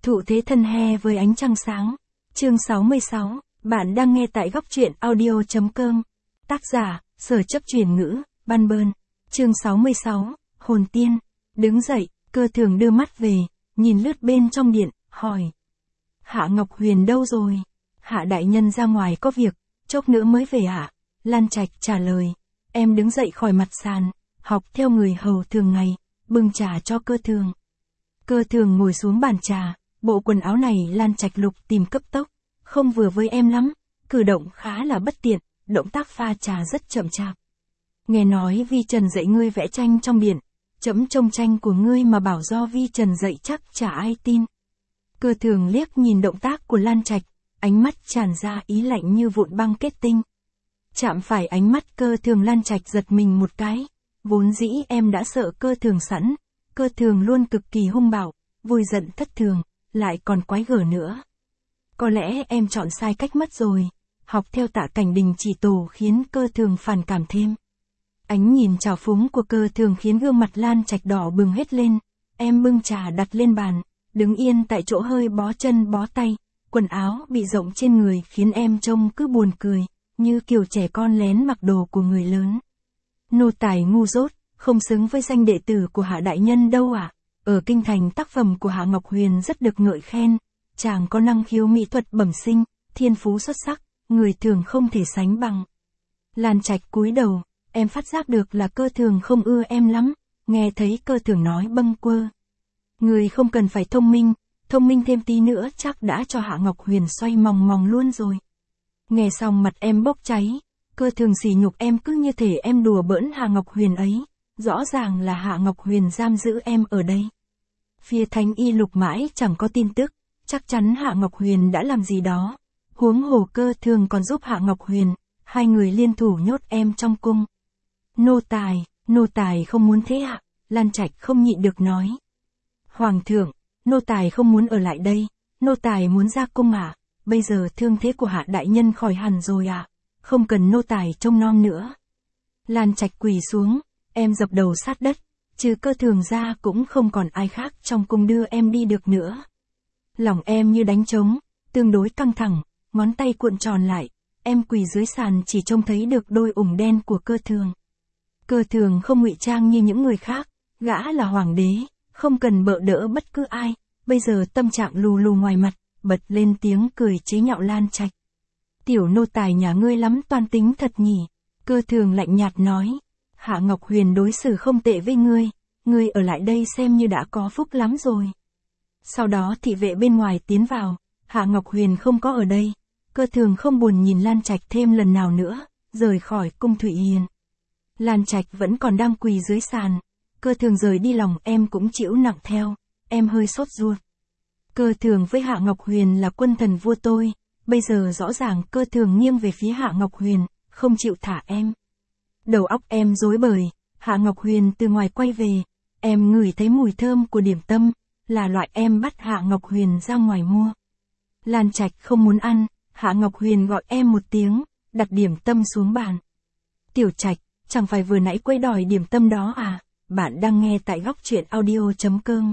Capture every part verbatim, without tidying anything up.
Thụ thế thân he với ánh trăng sáng. Chương sáu mươi sáu, bạn đang nghe tại góc truyện audio.com. Tác giả, Sở Chấp Truyền Ngữ, Ban Bơn. Chương sáu mươi sáu, Hồn Tiên. Đứng dậy, Cơ Thường đưa mắt về, nhìn lướt bên trong điện, hỏi. Hạ Ngọc Huyền đâu rồi? Hạ đại nhân ra ngoài có việc, chốc nữa mới về ạ. À? Lan Trạch trả lời. Em đứng dậy khỏi mặt sàn, học theo người hầu thường ngày, bưng trà cho Cơ Thường. Cơ Thường ngồi xuống bàn trà, bộ quần áo này Lan Trạch lục tìm cấp tốc, không vừa với em lắm, cử động khá là bất tiện, động tác pha trà rất chậm chạp. Nghe nói Vi Trần dạy ngươi vẽ tranh trong biển, chấm trông tranh của ngươi mà bảo do Vi Trần dạy chắc chả ai tin. Cơ Thường liếc nhìn động tác của Lan Trạch, ánh mắt tràn ra ý lạnh như vụn băng kết tinh. Chạm phải ánh mắt Cơ Thường, Lan Trạch giật mình một cái, vốn dĩ em đã sợ Cơ Thường sẵn, Cơ Thường luôn cực kỳ hung bạo, vui giận thất thường, lại còn quái gở nữa. Có lẽ em chọn sai cách mất rồi, học theo Tạ Cảnh Đình chỉ tổ khiến Cơ Thường phản cảm thêm. Ánh nhìn trào phúng của Cơ Thường khiến gương mặt Lan Trạch đỏ bừng hết lên, em bưng trà đặt lên bàn, đứng yên tại chỗ hơi bó chân bó tay, quần áo bị rộng trên người khiến em trông cứ buồn cười, như kiểu trẻ con lén mặc đồ của người lớn. Nô tài ngu dốt, không xứng với danh đệ tử của Hạ đại nhân đâu ạ. À? Ở kinh thành tác phẩm của Hạ Ngọc Huyền rất được ngợi khen, chàng có năng khiếu mỹ thuật bẩm sinh, thiên phú xuất sắc, người thường không thể sánh bằng. Lan Trạch cúi đầu, em phát giác được là Cơ Thường không ưa em lắm, nghe thấy Cơ Thường nói bâng quơ. Người không cần phải thông minh, thông minh thêm tí nữa chắc đã cho Hạ Ngọc Huyền xoay mòng mòng luôn rồi. Nghe xong mặt em bốc cháy, Cơ Thường sỉ nhục em cứ như thể em đùa bỡn Hạ Ngọc Huyền ấy, rõ ràng là Hạ Ngọc Huyền giam giữ em ở đây. Phía Thánh Y Lục mãi chẳng có tin tức, chắc chắn Hạ Ngọc Huyền đã làm gì đó, huống hồ Cơ Thường còn giúp Hạ Ngọc Huyền, hai người liên thủ nhốt em trong cung. Nô tài, nô tài không muốn thế ạ, Lan Trạch không nhịn được nói. Hoàng thượng, nô tài không muốn ở lại đây, nô tài muốn ra cung ạ, bây giờ thương thế của Hạ đại nhân khỏi hẳn rồi ạ, không cần nô tài trông nom nữa. Lan Trạch quỳ xuống, em dập đầu sát đất, trừ Cơ Thường ra cũng không còn ai khác trong cung đưa em đi được nữa. Lòng em như đánh trống, tương đối căng thẳng, ngón tay cuộn tròn lại, em quỳ dưới sàn chỉ trông thấy được đôi ủng đen của Cơ Thường. Cơ Thường không ngụy trang như những người khác, gã là hoàng đế, không cần bợ đỡ bất cứ ai, bây giờ tâm trạng lù lù ngoài mặt, bật lên tiếng cười chế nhạo Lan Trạch. Tiểu nô tài nhà ngươi lắm toan tính thật nhỉ, Cơ Thường lạnh nhạt nói. Hạ Ngọc Huyền đối xử không tệ với ngươi, ngươi ở lại đây xem như đã có phúc lắm rồi. Sau đó thị vệ bên ngoài tiến vào, Hạ Ngọc Huyền không có ở đây, Cơ Thường không buồn nhìn Lan Trạch thêm lần nào nữa, rời khỏi cung Thụy Hiền. Lan Trạch vẫn còn đang quỳ dưới sàn, Cơ Thường rời đi lòng em cũng chịu nặng theo, em hơi sốt ruột. Cơ Thường với Hạ Ngọc Huyền là quân thần vua tôi, bây giờ rõ ràng Cơ Thường nghiêng về phía Hạ Ngọc Huyền, không chịu thả em. Đầu óc em rối bời, Hạ Ngọc Huyền từ ngoài quay về, em ngửi thấy mùi thơm của điểm tâm, là loại em bắt Hạ Ngọc Huyền ra ngoài mua. Lan Trạch không muốn ăn, Hạ Ngọc Huyền gọi em một tiếng, đặt điểm tâm xuống bàn. Tiểu Trạch, chẳng phải vừa nãy quay đòi điểm tâm đó à, bạn đang nghe tại góc truyện audio.com.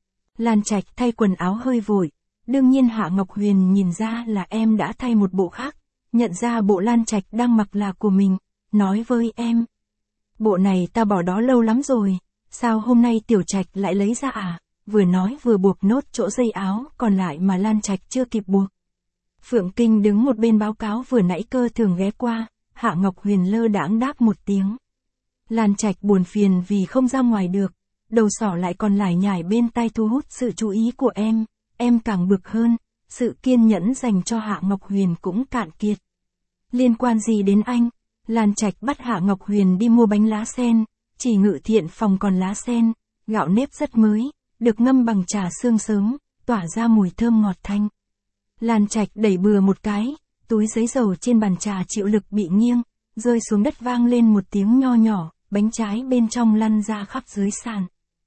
Lan Trạch thay quần áo hơi vội, đương nhiên Hạ Ngọc Huyền nhìn ra là em đã thay một bộ khác, nhận ra bộ Lan Trạch đang mặc là của mình, nói với em. Bộ này ta bỏ đó lâu lắm rồi, sao hôm nay Tiểu Trạch lại lấy ra à, vừa nói vừa buộc nốt chỗ dây áo còn lại mà Lan Trạch chưa kịp buộc. Phượng Kinh đứng một bên báo cáo vừa nãy Cơ Thường ghé qua, Hạ Ngọc Huyền lơ đãng đáp một tiếng. Lan Trạch buồn phiền vì không ra ngoài được, đầu sỏ lại còn lải nhải bên tai thu hút sự chú ý của em, em càng bực hơn, sự kiên nhẫn dành cho Hạ Ngọc Huyền cũng cạn kiệt. Liên quan gì đến anh? Lan Trạch bắt Hạ Ngọc Huyền đi mua bánh lá sen, chỉ Ngự Thiện phòng còn lá sen, gạo nếp rất mới, được ngâm bằng trà sương sớm, tỏa ra mùi thơm ngọt thanh. Lan Trạch đẩy bừa một cái, túi giấy dầu trên bàn trà chịu lực bị nghiêng, rơi xuống đất vang lên một tiếng nho nhỏ, bánh trái bên trong lăn ra khắp dưới sàn.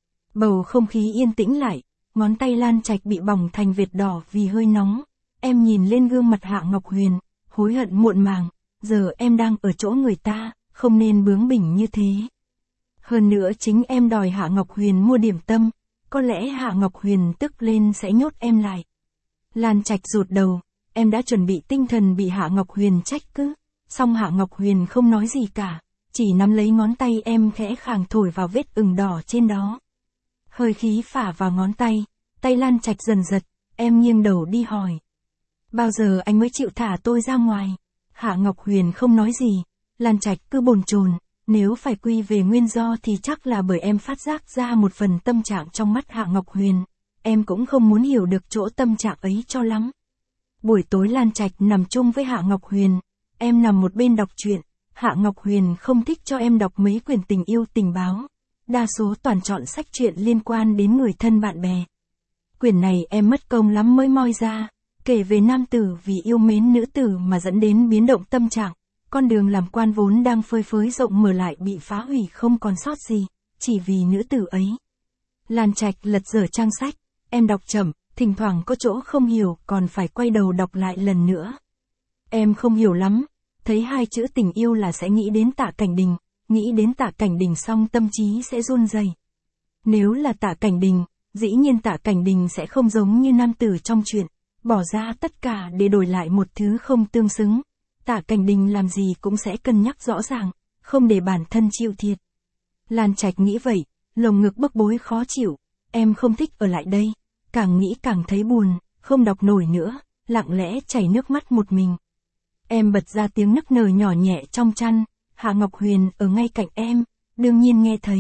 Bầu không khí yên tĩnh lại, ngón tay Lan Trạch bị bỏng thành vệt đỏ vì hơi nóng. Em nhìn lên gương mặt Hạ Ngọc Huyền, hối hận muộn màng, giờ em đang ở chỗ người ta, không nên bướng bỉnh như thế. Hơn nữa chính em đòi Hạ Ngọc Huyền mua điểm tâm, có lẽ Hạ Ngọc Huyền tức lên sẽ nhốt em lại. Lan Trạch rụt đầu, em đã chuẩn bị tinh thần bị Hạ Ngọc Huyền trách cứ. Song Hạ Ngọc Huyền không nói gì cả, chỉ nắm lấy ngón tay em khẽ khàng thổi vào vết ửng đỏ trên đó. Hơi khí phả vào ngón tay, tay Lan Trạch dần giật, em nghiêng đầu đi hỏi. Bao giờ anh mới chịu thả tôi ra ngoài? Hạ Ngọc Huyền không nói gì, Lan Trạch cứ bồn chồn, nếu phải quy về nguyên do thì chắc là bởi em phát giác ra một phần tâm trạng trong mắt Hạ Ngọc Huyền, em cũng không muốn hiểu được chỗ tâm trạng ấy cho lắm. Buổi tối Lan Trạch nằm chung với Hạ Ngọc Huyền, em nằm một bên đọc truyện, Hạ Ngọc Huyền không thích cho em đọc mấy quyển tình yêu tình báo, đa số toàn chọn sách truyện liên quan đến người thân bạn bè. Quyển này em mất công lắm mới moi ra, kể về nam tử vì yêu mến nữ tử mà dẫn đến biến động tâm trạng, con đường làm quan vốn đang phơi phới rộng mở lại bị phá hủy không còn sót gì, chỉ vì nữ tử ấy. Lan Trạch lật dở trang sách, em đọc chậm, thỉnh thoảng có chỗ không hiểu còn phải quay đầu đọc lại lần nữa. Em không hiểu lắm, thấy hai chữ tình yêu là sẽ nghĩ đến Tạ Cảnh Đình, nghĩ đến Tạ Cảnh Đình xong tâm trí sẽ run rẩy. Nếu là Tạ Cảnh Đình, dĩ nhiên Tạ Cảnh Đình sẽ không giống như nam tử trong truyện, bỏ ra tất cả để đổi lại một thứ không tương xứng. Tạ Cảnh Đình làm gì cũng sẽ cân nhắc rõ ràng, không để bản thân chịu thiệt. Lan Trạch nghĩ vậy, lồng ngực bức bối khó chịu, em không thích ở lại đây, càng nghĩ càng thấy buồn, không đọc nổi nữa, lặng lẽ chảy nước mắt một mình. Em bật ra tiếng nức nở nhỏ nhẹ trong chăn, Hạ Ngọc Huyền ở ngay cạnh em, đương nhiên nghe thấy.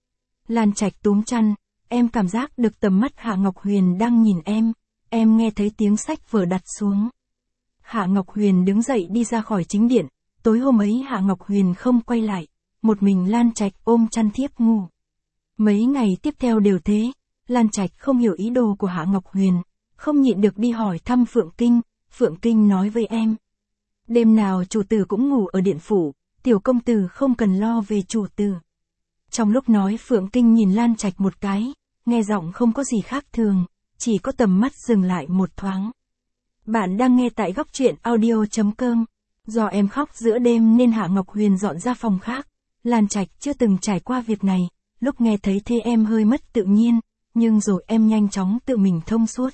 Lan Trạch túm chăn, em cảm giác được tầm mắt Hạ Ngọc Huyền đang nhìn em, em nghe thấy tiếng sách vở đặt xuống. Hạ Ngọc Huyền đứng dậy đi ra khỏi chính điện, tối hôm ấy Hạ Ngọc Huyền không quay lại, một mình Lan Trạch ôm chăn thiếp ngủ. Mấy ngày tiếp theo đều thế, Lan Trạch không hiểu ý đồ của Hạ Ngọc Huyền, không nhịn được đi hỏi thăm Phượng Kinh, Phượng Kinh nói với em. Đêm nào chủ tử cũng ngủ ở điện phủ, tiểu công tử không cần lo về chủ tử. Trong lúc nói Phượng Kinh nhìn Lan Trạch một cái, nghe giọng không có gì khác thường, chỉ có tầm mắt dừng lại một thoáng. Bạn đang nghe tại góc truyện audio chấm com. Do em khóc giữa đêm nên Hạ Ngọc Huyền dọn ra phòng khác. Lan Trạch chưa từng trải qua việc này, lúc nghe thấy thế em hơi mất tự nhiên, nhưng rồi em nhanh chóng tự mình thông suốt.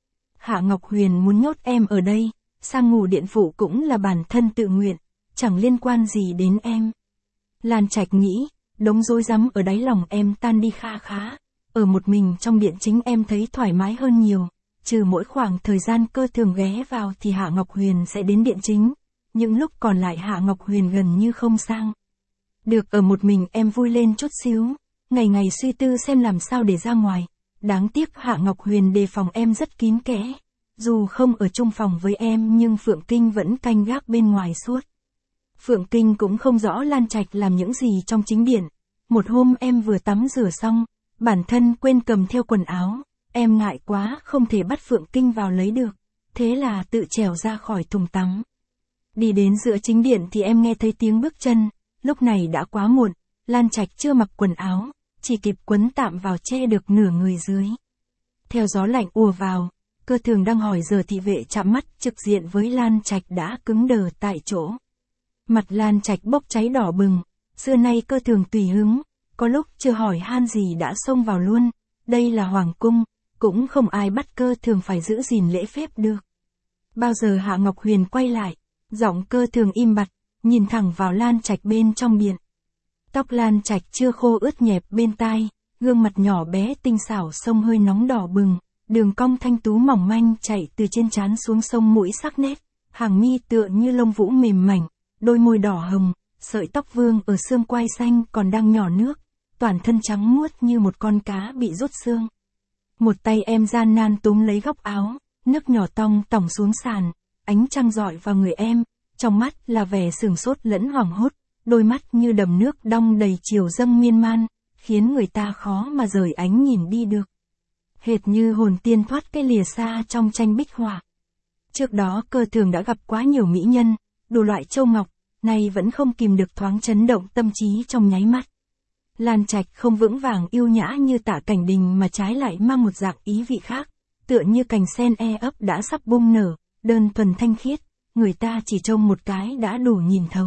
Hạ Ngọc Huyền muốn nhốt em ở đây, sang ngủ điện phủ cũng là bản thân tự nguyện, chẳng liên quan gì đến em. Lan Trạch nghĩ, đống rối rắm ở đáy lòng em tan đi kha khá, ở một mình trong điện chính em thấy thoải mái hơn nhiều. Trừ mỗi khoảng thời gian Cơ Thường ghé vào thì Hạ Ngọc Huyền sẽ đến điện chính, những lúc còn lại Hạ Ngọc Huyền gần như không sang. Được ở một mình em vui lên chút xíu, ngày ngày suy tư xem làm sao để ra ngoài, đáng tiếc Hạ Ngọc Huyền đề phòng em rất kín kẽ, dù không ở chung phòng với em nhưng Phượng Kinh vẫn canh gác bên ngoài suốt. Phượng Kinh cũng không rõ Lan Trạch làm những gì trong chính điện, một hôm em vừa tắm rửa xong, bản thân quên cầm theo quần áo. Em ngại quá không thể bắt Phượng Kinh vào lấy được, thế là tự trèo ra khỏi thùng tắm. Đi đến giữa chính điện thì em nghe thấy tiếng bước chân, lúc này đã quá muộn, Lan Trạch chưa mặc quần áo, chỉ kịp quấn tạm vào che được nửa người dưới. Theo gió lạnh ùa vào, Cơ Thường đang hỏi giờ thị vệ chạm mắt trực diện với Lan Trạch đã cứng đờ tại chỗ. Mặt Lan Trạch bốc cháy đỏ bừng, xưa nay Cơ Thường tùy hứng, có lúc chưa hỏi han gì đã xông vào luôn, đây là hoàng cung. Cũng không ai bắt Cơ Thường phải giữ gìn lễ phép được. Bao giờ Hạ Ngọc Huyền quay lại, giọng Cơ Thường im bặt, nhìn thẳng vào Lan Trạch bên trong điện. Tóc Lan Trạch chưa khô ướt nhẹp bên tai, gương mặt nhỏ bé tinh xảo sông hơi nóng đỏ bừng, đường cong thanh tú mỏng manh chảy từ trên trán xuống sông mũi sắc nét, hàng mi tựa như lông vũ mềm mảnh, đôi môi đỏ hồng, sợi tóc vương ở xương quai xanh còn đang nhỏ nước, toàn thân trắng muốt như một con cá bị rút xương. Một tay em gian nan túm lấy góc áo, nước nhỏ tong tỏng xuống sàn, ánh trăng rọi vào người em, trong mắt là vẻ sửng sốt lẫn hoảng hốt, đôi mắt như đầm nước đong đầy chiều dâng miên man, khiến người ta khó mà rời ánh nhìn đi được. Hệt như hồn tiên thoát cái lìa xa trong tranh bích họa. Trước đó Cơ Thường đã gặp quá nhiều mỹ nhân, đủ loại châu ngọc, nay vẫn không kìm được thoáng chấn động tâm trí trong nháy mắt. Lan Trạch không vững vàng yêu nhã như Tạ Cảnh Đình mà trái lại mang một dạng ý vị khác, tựa như cành sen e ấp đã sắp bung nở, đơn thuần thanh khiết, người ta chỉ trông một cái đã đủ nhìn thấu.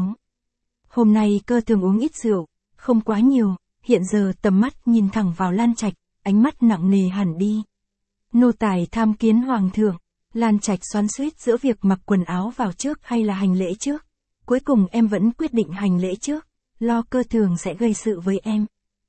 Hôm nay Cơ Thường uống ít rượu, không quá nhiều, hiện giờ tầm mắt nhìn thẳng vào Lan Trạch, ánh mắt nặng nề hẳn đi. Nô tài tham kiến hoàng thượng. Lan Trạch xoắn xuýt giữa việc mặc quần áo vào trước hay là hành lễ trước. Cuối cùng em vẫn quyết định hành lễ trước, lo Cơ Thường sẽ gây sự với em.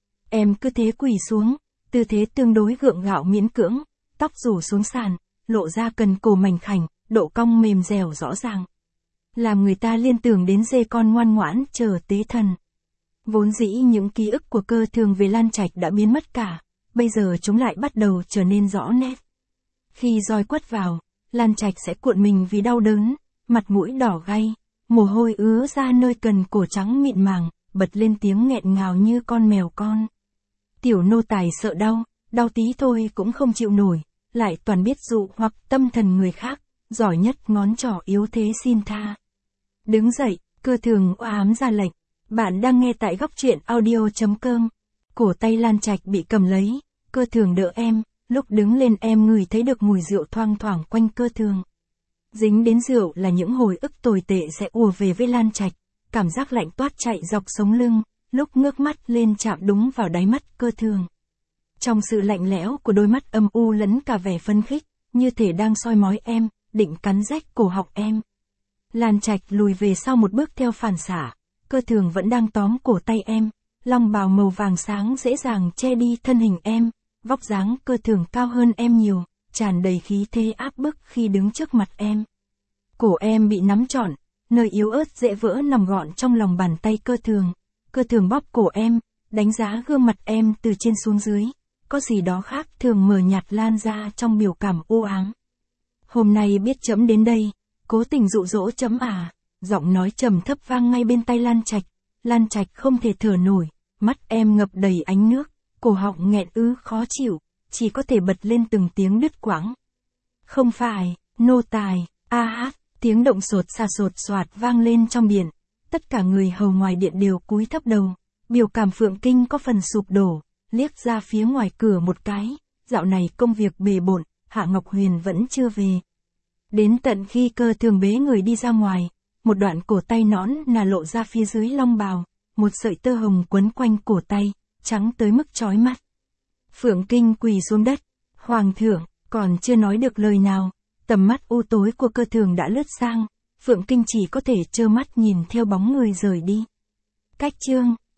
Em cứ thế quỳ xuống, tư thế tương đối gượng gạo miễn cưỡng, tóc rủ xuống sàn, lộ ra cần cổ mảnh khảnh, độ cong mềm dẻo rõ ràng. Làm người ta liên tưởng đến dê con ngoan ngoãn chờ tế thần. Vốn dĩ những ký ức của Cơ Thường về Lan Trạch đã biến mất cả, bây giờ chúng lại bắt đầu trở nên rõ nét. Khi roi quất vào, Lan Trạch sẽ cuộn mình vì đau đớn, mặt mũi đỏ gay, mồ hôi ứa ra nơi cần cổ trắng mịn màng, bật lên tiếng nghẹn ngào như con mèo con. Tiểu nô tài sợ đau, đau tí thôi cũng không chịu nổi, lại toàn biết dụ hoặc tâm thần người khác, giỏi nhất ngón trỏ yếu thế xin tha. Đứng dậy, Cơ Thường oa ám ra lệnh. Bạn đang nghe tại góc truyện audio.com. Cổ tay Lan Trạch bị cầm lấy, Cơ Thường đỡ em, lúc đứng lên em ngửi thấy được mùi rượu thoang thoảng quanh Cơ Thường. Dính đến rượu là những hồi ức tồi tệ sẽ ùa về với Lan Trạch, cảm giác lạnh toát chạy dọc sống lưng, lúc ngước mắt lên chạm đúng vào đáy mắt Cơ Thường. Trong sự lạnh lẽo của đôi mắt âm u lẫn cả vẻ phấn khích, như thể đang soi mói em, định cắn rách cổ họng em. Lan Trạch lùi về sau một bước theo phản xạ, Cơ Thường vẫn đang tóm cổ tay em, long bào màu vàng sáng dễ dàng che đi thân hình em, vóc dáng Cơ Thường cao hơn em nhiều, tràn đầy khí thế áp bức khi đứng trước mặt em. Cổ em bị nắm trọn, nơi yếu ớt dễ vỡ nằm gọn trong lòng bàn tay Cơ Thường. Cơ Thường bóp cổ em, đánh giá gương mặt em từ trên xuống dưới, có gì đó khác thường mờ nhạt lan ra trong biểu cảm u ám. Hôm nay biết chấm đến đây, cố tình dụ dỗ chấm à, giọng nói trầm thấp vang ngay bên tai Lan Trạch. Lan Trạch không thể thở nổi, mắt em ngập đầy ánh nước, cổ họng nghẹn ứ khó chịu, chỉ có thể bật lên từng tiếng đứt quãng. Không phải, nô tài, a hát, tiếng động sột xa sột soạt vang lên trong điện. Tất cả người hầu ngoài điện đều cúi thấp đầu, biểu cảm Phượng Kinh có phần sụp đổ, liếc ra phía ngoài cửa một cái, dạo này công việc bề bộn, Hạ Ngọc Huyền vẫn chưa về. Đến tận khi Cơ Thường bế người đi ra ngoài, một đoạn cổ tay nõn nà lộ ra phía dưới long bào, một sợi tơ hồng quấn quanh cổ tay, trắng tới mức chói mắt. Phượng Kinh quỳ xuống đất, hoàng thượng, còn chưa nói được lời nào, tầm mắt u tối của Cơ Thường đã lướt sang, Phượng Kinh chỉ có thể trơ mắt nhìn theo bóng người rời đi. Cách chương